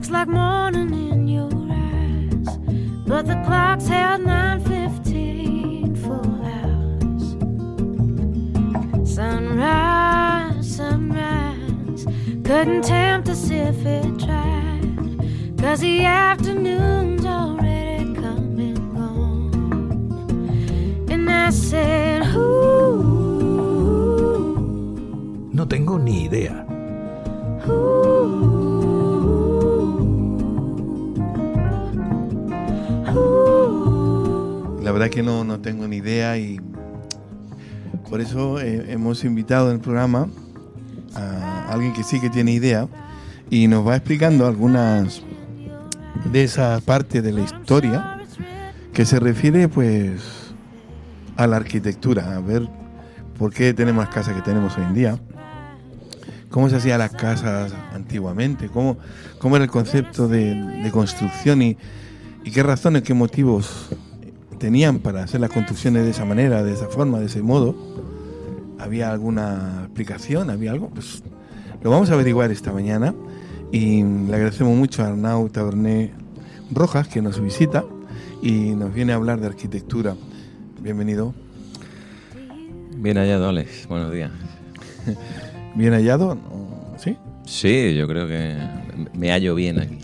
looks like morning in your eyes, but the clock's held 9:15 full hours. Sunrise, sunrise, couldn't tempt us if it tried, 'cause the afternoon's already come and gone. And I said, ooh, no tengo ni idea. La verdad que no tengo ni idea, y por eso hemos invitado en el programa a alguien que sí que tiene idea y nos va explicando algunas de esa parte de la historia que se refiere pues a la arquitectura, a ver por qué tenemos las casas que tenemos hoy en día, cómo se hacían las casas antiguamente, cómo era el concepto de construcción y qué razones, qué motivos tenían para hacer las construcciones de esa manera, de esa forma, de ese modo. ¿Había alguna explicación? ¿Había algo? Pues lo vamos a averiguar esta mañana, y le agradecemos mucho a Arnau Taberner Rojas, que nos visita y nos viene a hablar de arquitectura. Bienvenido. Bien hallado, Alex. Buenos días. ¿Bien hallado? ¿Sí? Sí, yo creo que me hallo bien aquí.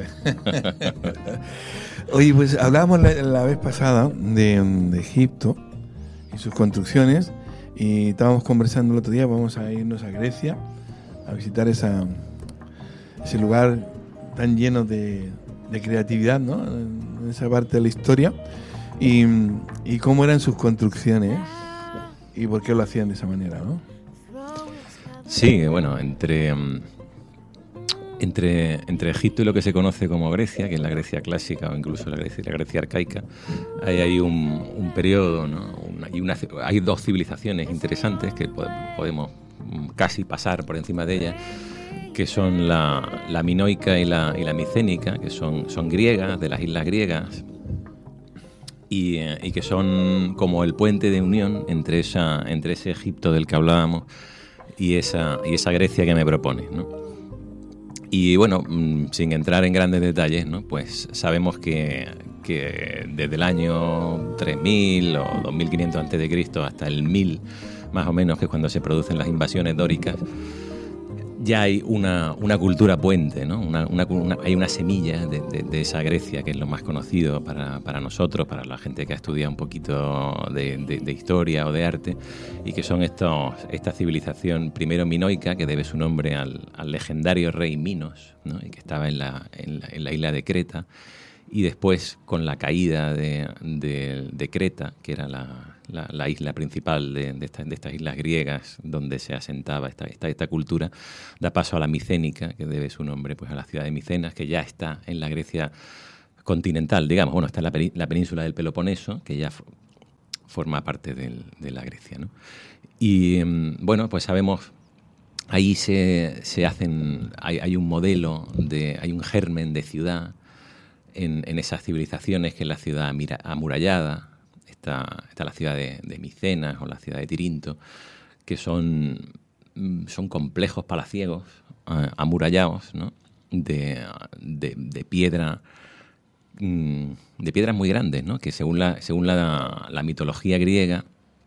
Oye, pues hablábamos la vez pasada de Egipto y sus construcciones, y estábamos conversando el otro día. Vamos a irnos a Grecia a visitar ese lugar tan lleno de creatividad, ¿no? En esa parte de la historia, y cómo eran sus construcciones y por qué lo hacían de esa manera, ¿no? Sí, bueno, entre Egipto y lo que se conoce como Grecia, que es la Grecia clásica o incluso la Grecia arcaica, hay un periodo, ¿no? Hay dos civilizaciones interesantes que podemos casi pasar por encima de ellas, que son la minoica y la micénica, que son griegas, de las islas griegas, y que son como el puente de unión entre ese Egipto del que hablábamos y esa Grecia que me propones, ¿no? Y bueno, sin entrar en grandes detalles, ¿no? Pues sabemos que desde el año 3000 o 2500 a.C. hasta el 1000, más o menos, que es cuando se producen las invasiones dóricas, ya hay una cultura puente, ¿no? Hay una semilla de esa Grecia, que es lo más conocido para nosotros, para la gente que ha estudiado un poquito de historia o de arte, y que son esta civilización, primero minoica, que debe su nombre al legendario rey Minos, ¿no? Y que estaba en la isla de Creta, y después, con la caída de Creta, que era la isla principal de estas islas griegas donde se asentaba esta cultura, da paso a la micénica, que debe su nombre pues a la ciudad de Micenas, que ya está en la Grecia continental, digamos. Bueno, está en la península del Peloponeso, que ya forma parte de la Grecia, ¿no? Y bueno, pues sabemos, ahí se hacen, hay un modelo, hay un germen de ciudad en esas civilizaciones, que es la ciudad amurallada. Está la ciudad de Micenas o la ciudad de Tirinto, que son complejos palaciegos amurallados, ¿no? de piedra, de piedras muy grandes, ¿no? Que según la mitología griega,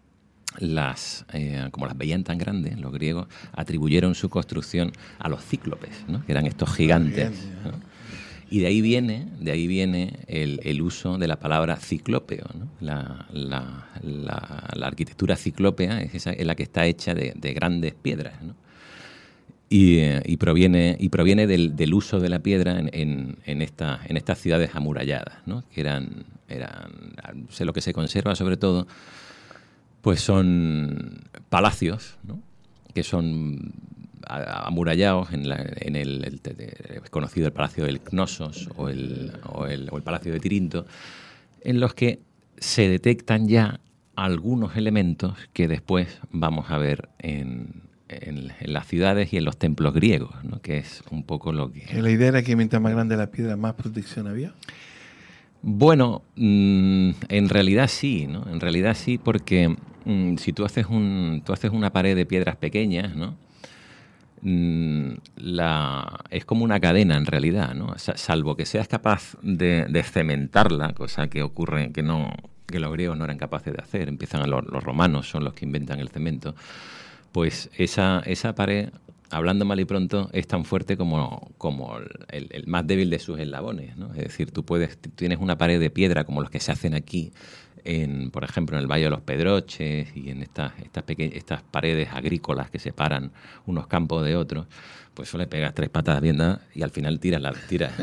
como las veían tan grandes, los griegos atribuyeron su construcción a los cíclopes, ¿no? Que eran estos gigantes, ¿no? Y de ahí viene el uso de la palabra ciclópeo, ¿no? La arquitectura ciclópea es la que está hecha de grandes piedras, ¿no? Y proviene del uso de la piedra en estas ciudades amuralladas, ¿no? Que eran lo que se conserva sobre todo, pues son palacios, ¿no? Que son amurallados en el conocido el Palacio del Cnosos o el Palacio de Tirinto, en los que se detectan ya algunos elementos que después vamos a ver en las ciudades y en los templos griegos, ¿no? Que es un poco lo que... ¿La idea era que mientras más grande la piedra, más protección había? Bueno, en realidad sí, ¿no? En realidad sí, porque si tú haces una pared de piedras pequeñas, ¿no? es como una cadena en realidad, ¿no? Salvo que seas capaz de cementarla, cosa que ocurre que los griegos no eran capaces de hacer, empiezan los romanos, son los que inventan el cemento, pues esa pared, hablando mal y pronto, es tan fuerte como el más débil de sus eslabones, ¿no? Es decir, tienes una pared de piedra como los que se hacen aquí, por ejemplo, en el Valle de los Pedroches y en estas paredes agrícolas que separan unos campos de otros, pues solo le pegas 3 patadas bien dadas y al final tiras la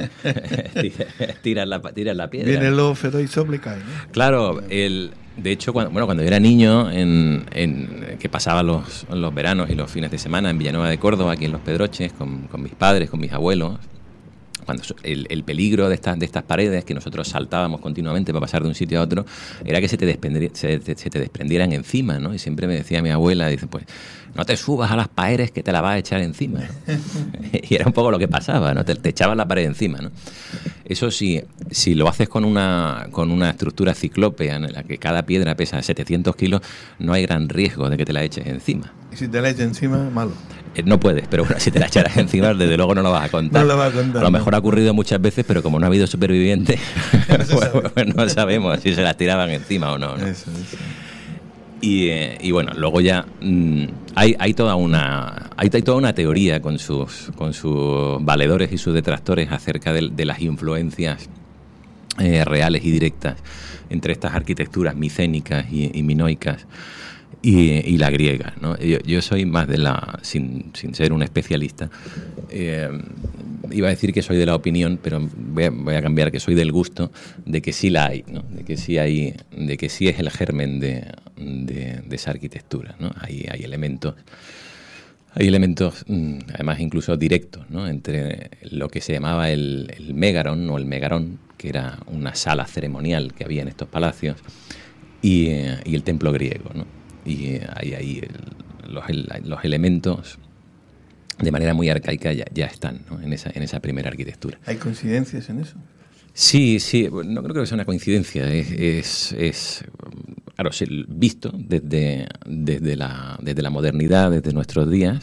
piedra. Viene el lobo feroz y sopla y cae, ¿no? Claro, de hecho, cuando yo era niño, que pasaba los veranos y los fines de semana en Villanueva de Córdoba, aquí en Los Pedroches, con mis padres, con mis abuelos, cuando el peligro de estas paredes que nosotros saltábamos continuamente para pasar de un sitio a otro era que se te desprendieran encima, ¿no? Y siempre me decía mi abuela, dice, pues no te subas a las paredes que te la vas a echar encima, ¿no? Y era un poco lo que pasaba, ¿no? Te echabas la pared encima, ¿no? Eso sí, si lo haces con una estructura ciclópea en la que cada piedra pesa 700 kilos, no hay gran riesgo de que te la eches encima. Y si te la echas encima, malo. No puedes, pero bueno, si te la echaras encima, desde luego no lo vas a contar. No lo vas a contar. A lo mejor ha ocurrido muchas veces, pero como no ha habido supervivientes, pues no sabemos si se las tiraban encima o no, ¿no? Eso. Y bueno, luego ya hay toda una teoría con sus valedores y sus detractores acerca de las influencias reales y directas entre estas arquitecturas micénicas y minoicas y la griega, ¿no? Yo soy más sin ser un especialista, iba a decir que soy de la opinión, pero voy a cambiar, que soy del gusto de que sí la hay, ¿no? De que sí es el germen de esa arquitectura, ¿no? Hay elementos además incluso directos, ¿no? Entre lo que se llamaba el megaron o el megarón, que era una sala ceremonial que había en estos palacios, y el templo griego, ¿no? Y ahí los elementos de manera muy arcaica ya están, ¿no? en esa primera arquitectura. ¿Hay coincidencias en eso? Sí, no creo que sea una coincidencia, claro, visto desde la modernidad, desde nuestros días,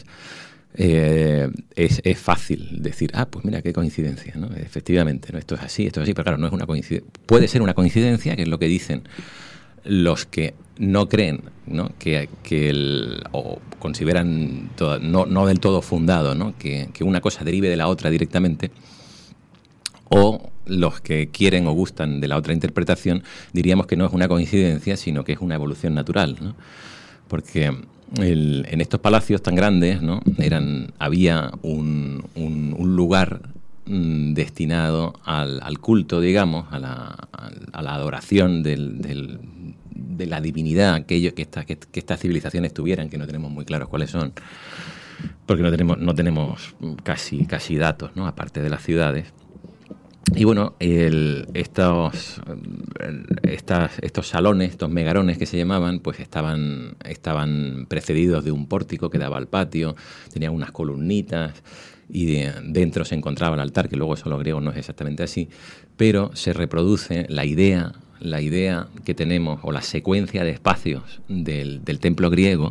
es fácil decir, pues mira qué coincidencia, ¿no? Efectivamente, ¿no? Esto es así, pero claro, no es una coincidencia. Puede ser una coincidencia, que es lo que dicen los que no creen, ¿no? O consideran no del todo fundado, ¿no? Que una cosa derive de la otra directamente, o los que quieren o gustan de la otra interpretación, diríamos que no es una coincidencia, sino que es una evolución natural, ¿no? Porque en estos palacios tan grandes, ¿no? Había un lugar destinado al culto, digamos, a la adoración de la divinidad que estas civilizaciones tuvieran, que no tenemos muy claros cuáles son, porque no tenemos casi datos, ¿no? Aparte de las ciudades. Y bueno, estos salones, estos megarones que se llamaban, pues estaban precedidos de un pórtico que daba al patio, tenían unas columnitas y dentro se encontraba el altar, que luego eso los griegos no es exactamente así, pero se reproduce la idea que tenemos, o la secuencia de espacios del templo griego,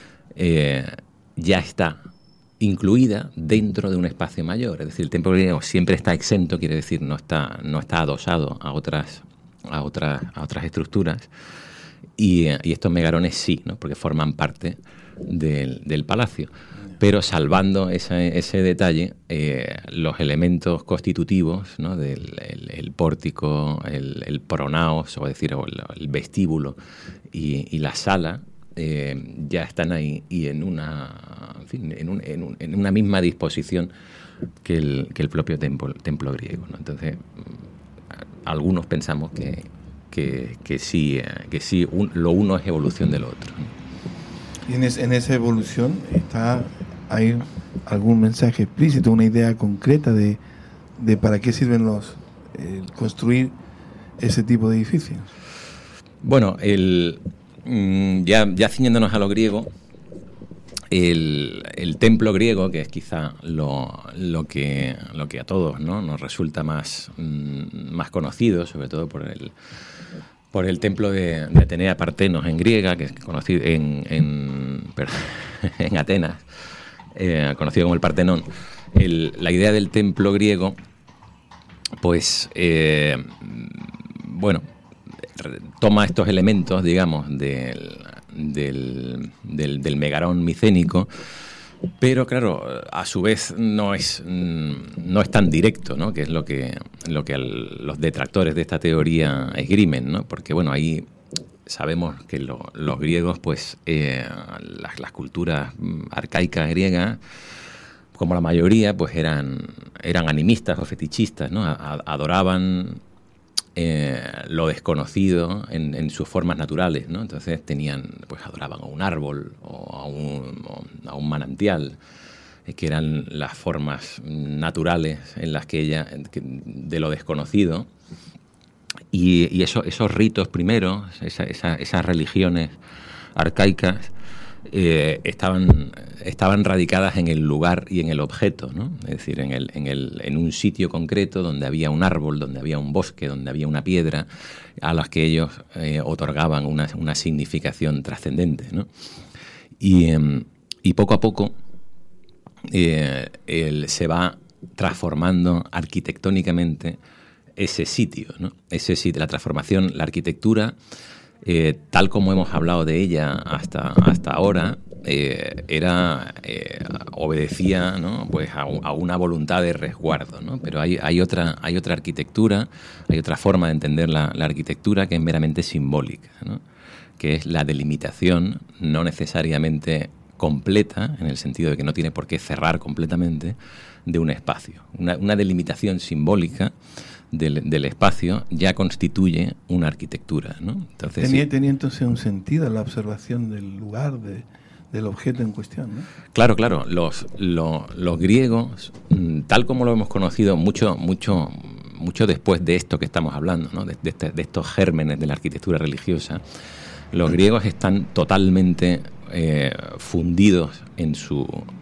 ya está incluida dentro de un espacio mayor. Es decir, el templo griego siempre está exento, quiere decir no está adosado a otras estructuras, y estos megarones sí, ¿no? Porque forman parte del palacio. Pero salvando ese detalle, los elementos constitutivos, ¿no? el pórtico, el pronaos, o decir, el vestíbulo y la sala, ya están ahí, y en una misma disposición que el propio templo griego, ¿no? Entonces, algunos pensamos que sí, lo uno es evolución del otro, ¿no? Y en esa evolución hay algún mensaje explícito, una idea concreta de para qué sirven construir ese tipo de edificios. Bueno, ya ciñéndonos a lo griego, el templo griego, que es quizá lo que a todos, ¿no? Nos resulta más conocido, sobre todo por el templo de Atenea Partenos en griega, que es conocido en Atenas, conocido como el Partenón. La idea del templo griego, pues, toma estos elementos, digamos, del megarón micénico, pero claro, a su vez no es tan directo, ¿no? Que es lo que los detractores de esta teoría esgrimen, ¿no? Porque bueno, ahí sabemos que los griegos, pues las culturas arcaicas griegas, como la mayoría, pues eran animistas o fetichistas, ¿no? Adoraban lo desconocido en sus formas naturales, ¿no? Entonces adoraban a un árbol o a un manantial, que eran las formas naturales en las de lo desconocido. Y esos ritos primeros, esas religiones arcaicas, estaban radicadas en el lugar y en el objeto, ¿no? Es decir, en un sitio concreto donde había un árbol, donde había un bosque, donde había una piedra, a las que ellos otorgaban una significación trascendente, ¿no? Y poco a poco se va transformando arquitectónicamente ese sitio, ¿no? Ese sitio, la transformación, la arquitectura, tal como hemos hablado de ella hasta ahora, obedecía, ¿no? Pues a una voluntad de resguardo, ¿no? Pero hay otra arquitectura, hay otra forma de entender la arquitectura que es meramente simbólica, ¿no? Que es la delimitación, no necesariamente completa, en el sentido de que no tiene por qué cerrar completamente, de un espacio. Una delimitación simbólica del espacio ya constituye una arquitectura, ¿no? Entonces, tenía entonces un sentido la observación del lugar, del objeto en cuestión, ¿no? Claro. Los griegos, tal como lo hemos conocido mucho después de esto que estamos hablando, ¿no? de estos gérmenes de la arquitectura religiosa, los griegos están totalmente fundidos en su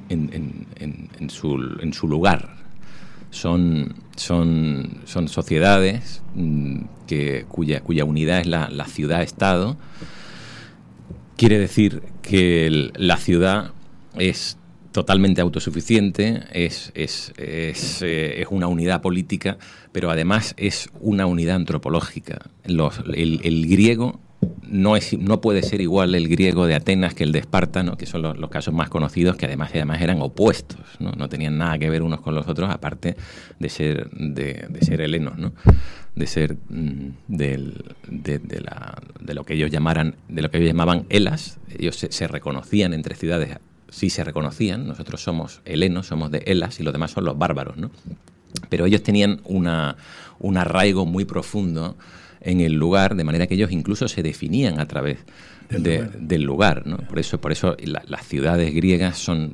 lugar. Son sociedades cuya unidad es la ciudad-estado. Quiere decir que la ciudad es totalmente autosuficiente, es una unidad política, pero además es una unidad antropológica. El griego no puede ser igual el griego de Atenas que el de Esparta, ¿no? Que son los casos más conocidos, que además eran opuestos, ¿no? No tenían nada que ver unos con los otros, aparte de ser helenos, ¿no? De ser de lo que ellos llamaban Elas. Ellos se reconocían entre ciudades, sí se reconocían. Nosotros somos helenos, somos de Elas, y los demás son los bárbaros, ¿no? Pero ellos tenían un arraigo muy profundo en el lugar, de manera que ellos incluso se definían a través del lugar, ¿no? Por eso las ciudades griegas son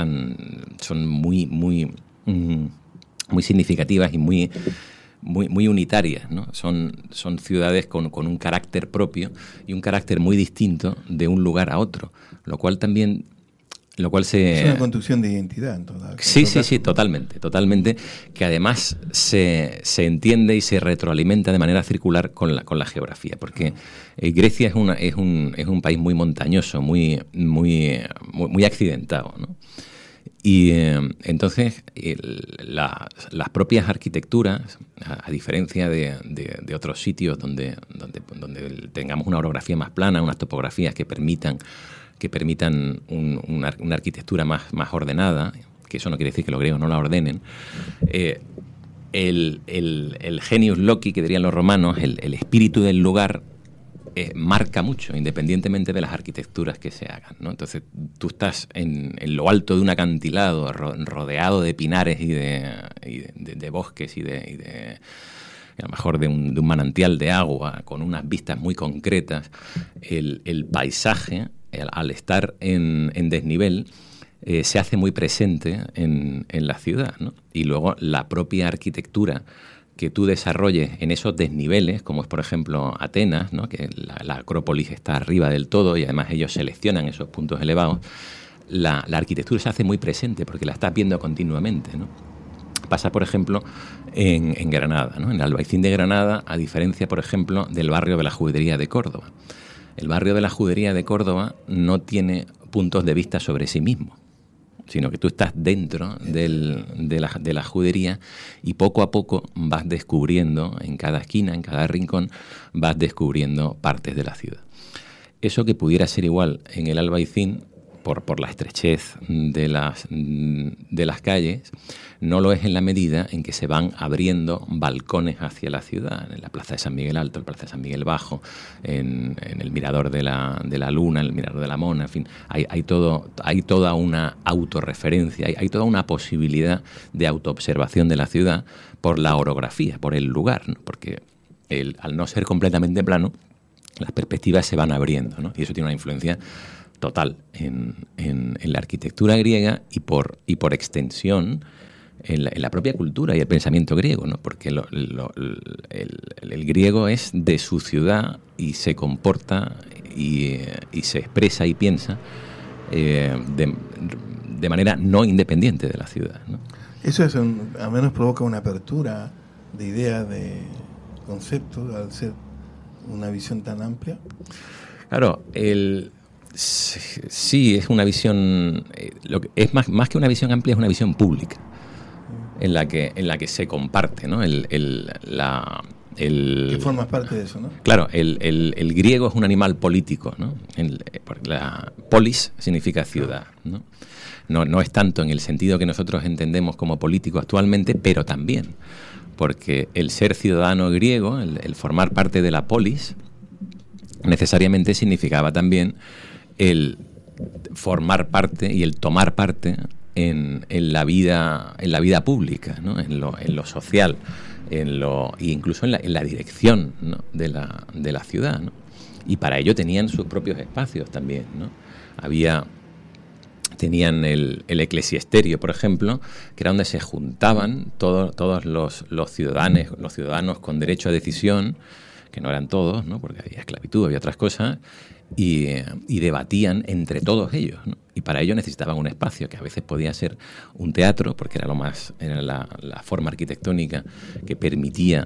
muy significativas y muy unitarias, ¿no? Son ciudades con un carácter propio y un carácter muy distinto de un lugar a otro, lo cual es una construcción de identidad en toda. Sí, totalmente, que además se entiende y se retroalimenta de manera circular con la geografía, porque Grecia es un país muy montañoso, muy accidentado, ¿no? Y entonces las propias arquitecturas, a diferencia de otros sitios donde tengamos una orografía más plana, unas topografías que permitan una arquitectura más ordenada, que eso no quiere decir que los griegos no la ordenen, el genius loci, que dirían los romanos, el espíritu del lugar, marca mucho, independientemente de las arquitecturas que se hagan, ¿no? Entonces tú estás en lo alto de un acantilado, rodeado de pinares y de bosques y a lo mejor de un manantial de agua, con unas vistas muy concretas. El paisaje, al estar en desnivel, se hace muy presente en la ciudad, ¿no? Y luego la propia arquitectura que tú desarrolles en esos desniveles, como es por ejemplo Atenas, ¿no? Que la Acrópolis está arriba del todo y además ellos seleccionan esos puntos elevados, la arquitectura se hace muy presente porque la estás viendo continuamente, ¿no? Pasa, por ejemplo, en Granada, ¿no? En el Albaicín de Granada, a diferencia, por ejemplo, del barrio de la Judería de Córdoba. El barrio de la Judería de Córdoba no tiene puntos de vista sobre sí mismo. sino que tú estás dentro de la judería y poco a poco vas descubriendo, en cada esquina, en cada rincón, vas descubriendo partes de la ciudad. Eso que pudiera ser igual en el Albaicín, por la estrechez de las calles, no lo es en la medida en que se van abriendo balcones hacia la ciudad, en la Plaza de San Miguel Alto, en la Plaza de San Miguel Bajo, en el Mirador de la Luna, en el Mirador de la Mona, en fin, hay toda una autorreferencia, hay toda una posibilidad de autoobservación de la ciudad por la orografía, por el lugar, ¿no? Porque al no ser completamente plano, las perspectivas se van abriendo, ¿no? Y eso tiene una influencia total en la arquitectura griega y por extensión en la propia cultura y el pensamiento griego, ¿no? Porque el griego es de su ciudad y se comporta y se expresa y piensa de manera no independiente de la ciudad, ¿no? Eso es al menos provoca una apertura de ideas, de conceptos, al ser una visión tan amplia. Claro, sí, es una visión, es más que una visión amplia, es una visión pública en la que se comparte, ¿no? Que formas parte de eso, ¿no? Claro, el griego es un animal político, ¿no? Porque la polis significa ciudad, ¿no? No es tanto en el sentido que nosotros entendemos como político actualmente, pero también porque el ser ciudadano griego, el formar parte de la polis, necesariamente significaba también el formar parte y el tomar parte en la vida pública, ¿no? en lo social, y incluso en la dirección, ¿no? de la ciudad, ¿no? Y para ello tenían sus propios espacios también, ¿no? Tenían el eclesiesterio, por ejemplo, que era donde se juntaban todos los ciudadanos con derecho a decisión, que no eran todos, ¿no? Porque había esclavitud, había otras cosas, y debatían entre todos ellos, ¿no? Y para ello necesitaban un espacio que a veces podía ser un teatro, porque era la forma arquitectónica que permitía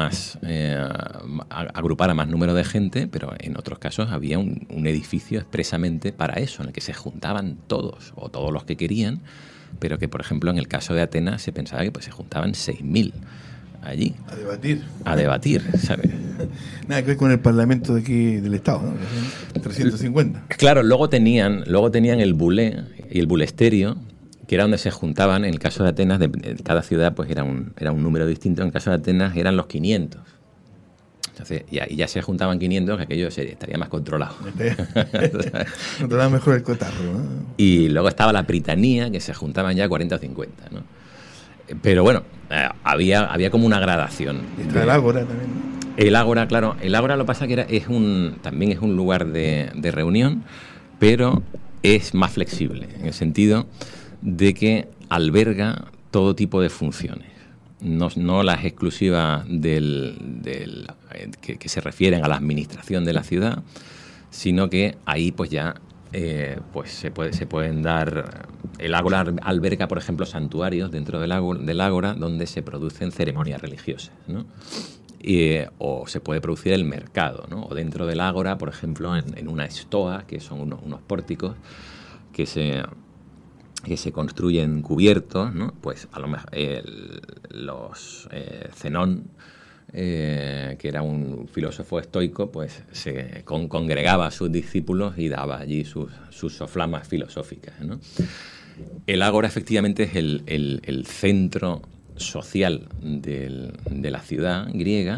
agrupar a más número de gente, pero en otros casos había un edificio expresamente para eso, en el que se juntaban todos, o todos los que querían, pero que, por ejemplo, en el caso de Atenas se pensaba que pues se juntaban 6.000 allí. A debatir, ¿sabes? Nada que ver con el Parlamento de aquí del Estado, ¿no? 350. Claro, luego tenían el bulé y el bulesterio, que era donde se juntaban. En el caso de Atenas, de cada ciudad pues era un número distinto. En el caso de Atenas eran los 500. Entonces, ya se juntaban 500, que aquello estaría más controlado. Controlaba mejor el cotarro, ¿no? Y luego estaba la Pritanía, que se juntaban ya 40 o 50, ¿no? Pero bueno, había como una gradación. Y está el Ágora también, ¿no? El Ágora, claro. El Ágora lo que pasa que también es un lugar de reunión, pero es más flexible, en el sentido de que alberga todo tipo de funciones. No las exclusivas que se refieren a la administración de la ciudad, sino que ahí pues ya pues se pueden dar. El Ágora alberga, por ejemplo, santuarios dentro del Ágora donde se producen ceremonias religiosas, ¿no? O se puede producir el mercado, ¿no? O dentro del Ágora, por ejemplo, en una estoa, que son unos pórticos que se construyen cubiertos, ¿no? Pues a lo mejor Zenón, que era un filósofo estoico, pues se congregaba a sus discípulos y daba allí sus soflamas filosóficas, ¿no? El Ágora efectivamente es el centro social de la ciudad griega,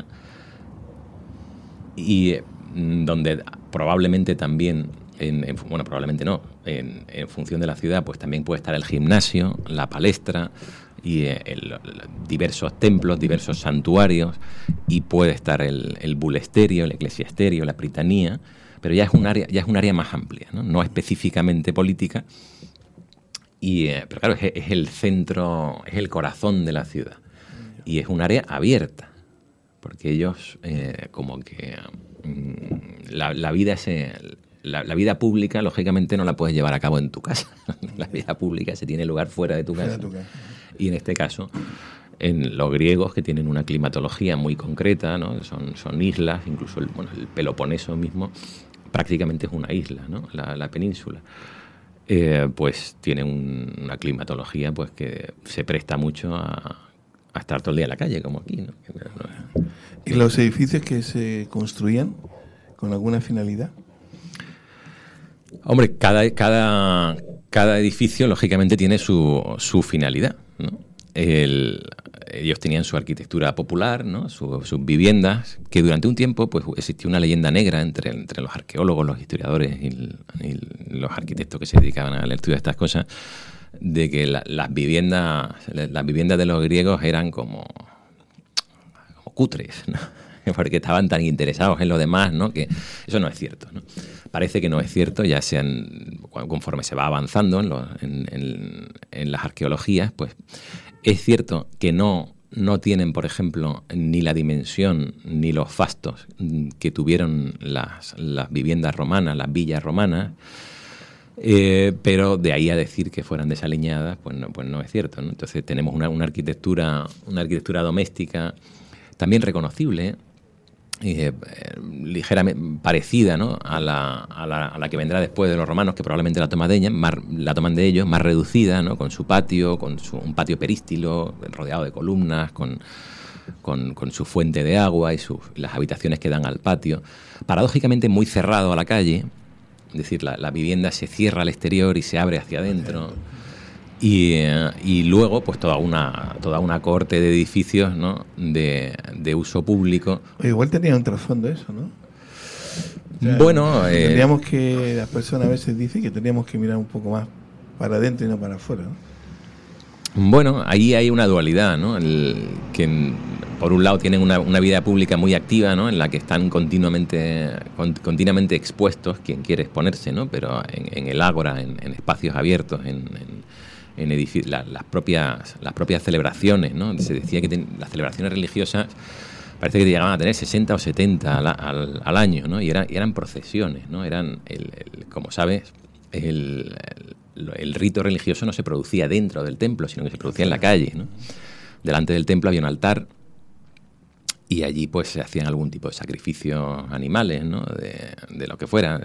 y donde probablemente también, probablemente no, en función de la ciudad, pues también puede estar el gimnasio, la palestra y diversos templos, diversos santuarios, y puede estar el bulesterio, el eclesiasterio, la pritanía, pero ya es un área más amplia, no específicamente política. Pero claro, es el centro, es el corazón de la ciudad, y es un área abierta, porque ellos como que la vida pública, lógicamente, no la puedes llevar a cabo en tu casa. La vida pública se tiene lugar fuera de tu casa. Y en este caso, en los griegos, que tienen una climatología muy concreta, ¿no? Son islas, incluso el Peloponeso mismo prácticamente es una isla, ¿no? La península. pues tiene una climatología pues que se presta mucho a estar todo el día en la calle, como aquí, ¿no? ¿Y los edificios que se construían con alguna finalidad? Hombre, cada edificio, lógicamente, tiene su finalidad, ¿no? Ellos tenían su arquitectura popular, ¿no? Sus viviendas, que durante un tiempo pues existió una leyenda negra entre los arqueólogos, los historiadores y los arquitectos que se dedicaban al estudio de estas cosas, de que las viviendas de los griegos eran como cutres, ¿no? Porque estaban tan interesados en lo demás, ¿no? Que eso no es cierto, ¿no? Parece que no es cierto, ya conforme se va avanzando en las arqueologías, pues es cierto que no tienen, por ejemplo, ni la dimensión ni los fastos que tuvieron las viviendas romanas, las villas romanas, pero de ahí a decir que fueran desaliñadas, pues no es cierto, ¿no? Entonces tenemos una arquitectura doméstica también reconocible, ligeramente parecida, ¿no? a la que vendrá después de los romanos, que probablemente la toman de ellos, más reducida, ¿no? Con su patio, un patio perístilo rodeado de columnas, con su fuente de agua y las habitaciones que dan al patio, paradójicamente muy cerrado a la calle, es decir, la vivienda se cierra al exterior y se abre hacia adentro. Y luego pues toda una cohorte de edificios, ¿no? de uso público. Igual tenía un trasfondo eso, ¿no? O sea, bueno, tendríamos que, las personas a veces dicen que teníamos que mirar un poco más para adentro y no para afuera, ¿no? Bueno, ahí hay una dualidad, ¿no? Que por un lado tienen una vida pública muy activa, ¿no? En la que están continuamente expuestos quien quiere exponerse, ¿no? Pero en el ágora, en espacios abiertos, en edificios, las propias celebraciones, ¿no? Se decía que las celebraciones religiosas parece que llegaban a tener 60 o 70 al año, ¿no? Y eran procesiones, ¿no? Eran, como sabes, el rito religioso no se producía dentro del templo, sino que se producía en la calle, ¿no? Delante del templo había un altar y allí pues se hacían algún tipo de sacrificios animales, ¿no? De lo que fuera,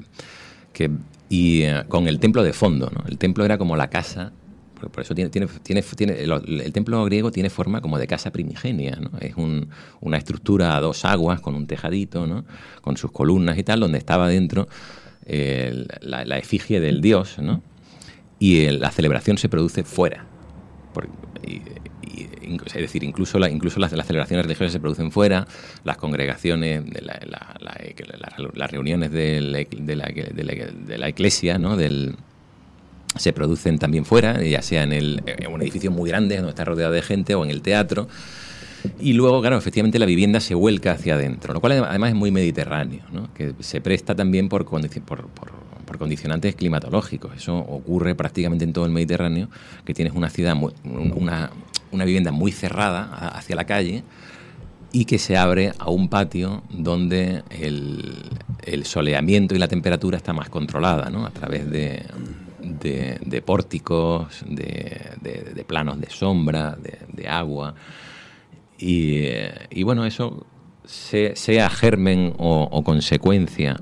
con el templo de fondo, ¿no? El templo era como la casa. Por eso el templo griego tiene forma como de casa primigenia, ¿no? Es una estructura a dos aguas con un tejadito, ¿no? Con sus columnas y tal, donde estaba dentro la efigie del dios, ¿no? Y la celebración se produce fuera. Es decir, incluso las celebraciones religiosas se producen fuera, las congregaciones, las reuniones de la iglesia, ¿no? Se producen también fuera, ya sea en un edificio muy grande donde está rodeado de gente o en el teatro. Y luego, claro, efectivamente la vivienda se vuelca hacia adentro, lo cual además es muy mediterráneo, ¿no? Que se presta también por condicionantes climatológicos. Eso ocurre prácticamente en todo el Mediterráneo, que tienes una ciudad, una vivienda muy cerrada hacia la calle y que se abre a un patio donde el soleamiento y la temperatura está más controlada, ¿no? A través de pórticos, de planos de sombra, de agua. Y bueno, eso sea germen o consecuencia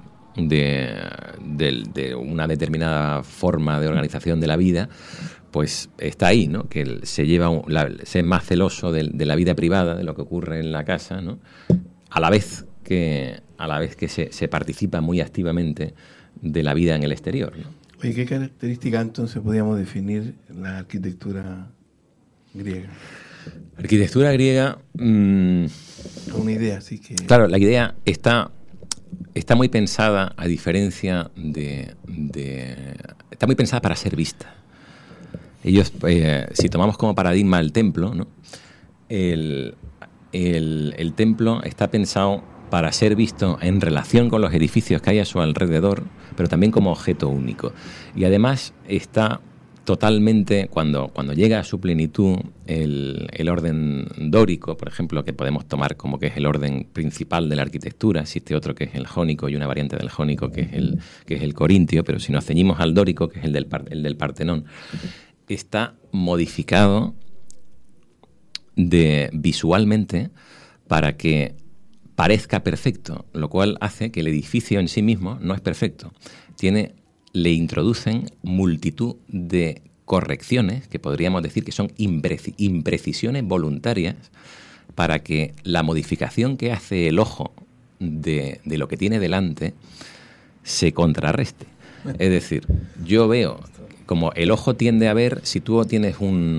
de una determinada forma de organización de la vida, pues está ahí, ¿no? Que se es más celoso de la vida privada, de lo que ocurre en la casa, ¿no? A la vez que se participa muy activamente de la vida en el exterior, ¿no? Oye, ¿qué características entonces podríamos definir la arquitectura griega? Arquitectura griega... Una idea, así que... Claro, la idea está muy pensada, a diferencia está muy pensada para ser vista. Ellos, si tomamos como paradigma el templo, ¿no? El templo está pensado para ser visto en relación con los edificios que hay a su alrededor, pero también como objeto único. Y además está totalmente, cuando llega a su plenitud el orden dórico, por ejemplo, que podemos tomar como que es el orden principal de la arquitectura. Existe otro que es el jónico y una variante del jónico que es el corintio, pero si nos ceñimos al dórico, que es el del Partenón, está modificado visualmente para que parezca perfecto, lo cual hace que el edificio en sí mismo no es perfecto. Tiene le introducen multitud de correcciones, que podríamos decir que son imprecisiones voluntarias, para que la modificación que hace el ojo de lo que tiene delante se contrarreste. Es decir, yo veo como el ojo tiende a ver, si tú tienes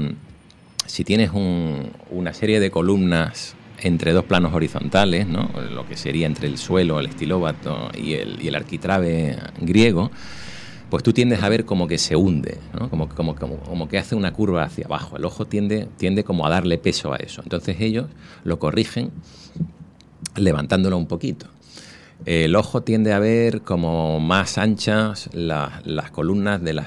una serie de columnas entre dos planos horizontales, ¿no? Lo que sería entre el suelo, el estilóbato y el arquitrabe griego, pues tú tiendes a ver como que se hunde, ¿no? Como que hace una curva hacia abajo. El ojo tiende como a darle peso a eso. Entonces ellos lo corrigen levantándolo un poquito. El ojo tiende a ver como más anchas las columnas de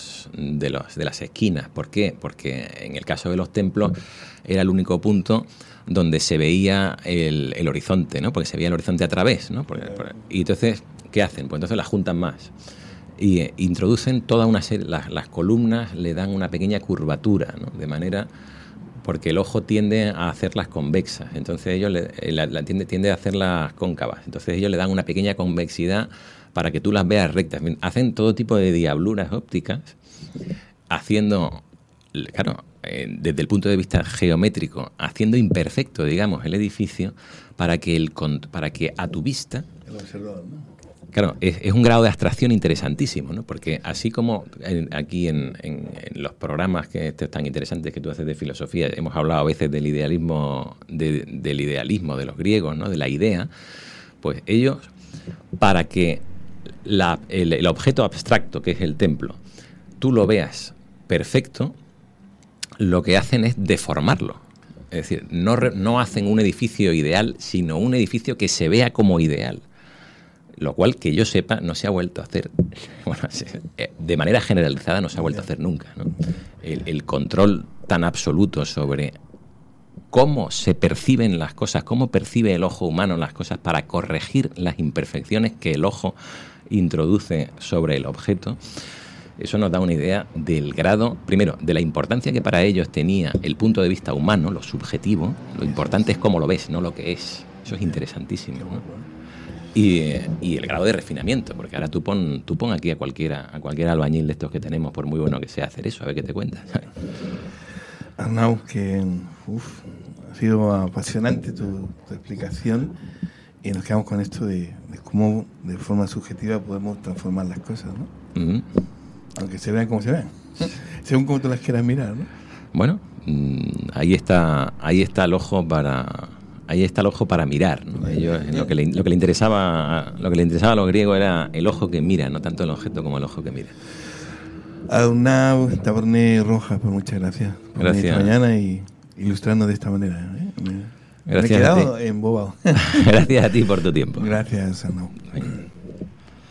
las esquinas. ¿Por qué? Porque en el caso de los templos era el único punto donde se veía el horizonte, ¿no? Porque se veía el horizonte a través, ¿no? Y entonces, ¿qué hacen? Pues entonces las juntan más. Y introducen toda una serie, las columnas le dan una pequeña curvatura, ¿no? De manera, porque el ojo tiende a hacerlas convexas, entonces ellos tiende a hacerlas cóncavas, entonces ellos le dan una pequeña convexidad para que tú las veas rectas. Hacen todo tipo de diabluras ópticas, haciendo, claro, desde el punto de vista geométrico, haciendo imperfecto, digamos, el edificio, para que a tu vista... El observador, ¿no? Claro, es un grado de abstracción interesantísimo, ¿no? Porque así como aquí en los programas que tan interesantes que tú haces de filosofía, hemos hablado a veces del idealismo de los griegos, ¿no? De la idea, pues ellos, para que el objeto abstracto, que es el templo, tú lo veas perfecto, lo que hacen es deformarlo. Es decir, no hacen un edificio ideal, sino un edificio que se vea como ideal. Lo cual, que yo sepa, no se ha vuelto a hacer, bueno, de manera generalizada no se ha vuelto a hacer nunca, ¿no? El control tan absoluto sobre cómo se perciben las cosas, cómo percibe el ojo humano las cosas para corregir las imperfecciones que el ojo introduce sobre el objeto, eso nos da una idea del grado, primero, de la importancia que para ellos tenía el punto de vista humano, lo subjetivo. Lo importante es cómo lo ves, no lo que es. Eso es interesantísimo, ¿no? Y el grado de refinamiento, porque ahora tú pon aquí a cualquier albañil de estos que tenemos, por muy bueno que sea, hacer eso, a ver qué te cuentas. Arnau, que ha sido apasionante tu explicación, y nos quedamos con esto de cómo de forma subjetiva podemos transformar las cosas, ¿no? Uh-huh. Aunque se vean como se vean, según como tú las quieras mirar, ¿no? Bueno, ahí está el ojo para mirar, ¿no? Ellos, lo que le interesaba a los griegos era el ojo que mira, no tanto el objeto como el ojo que mira. Arnau Taberner Rojas, pues muchas gracias por venir esta mañana y ilustrarnos de esta manera, ¿eh? Me he quedado embobado. Gracias a ti por tu tiempo. Gracias, Arnau.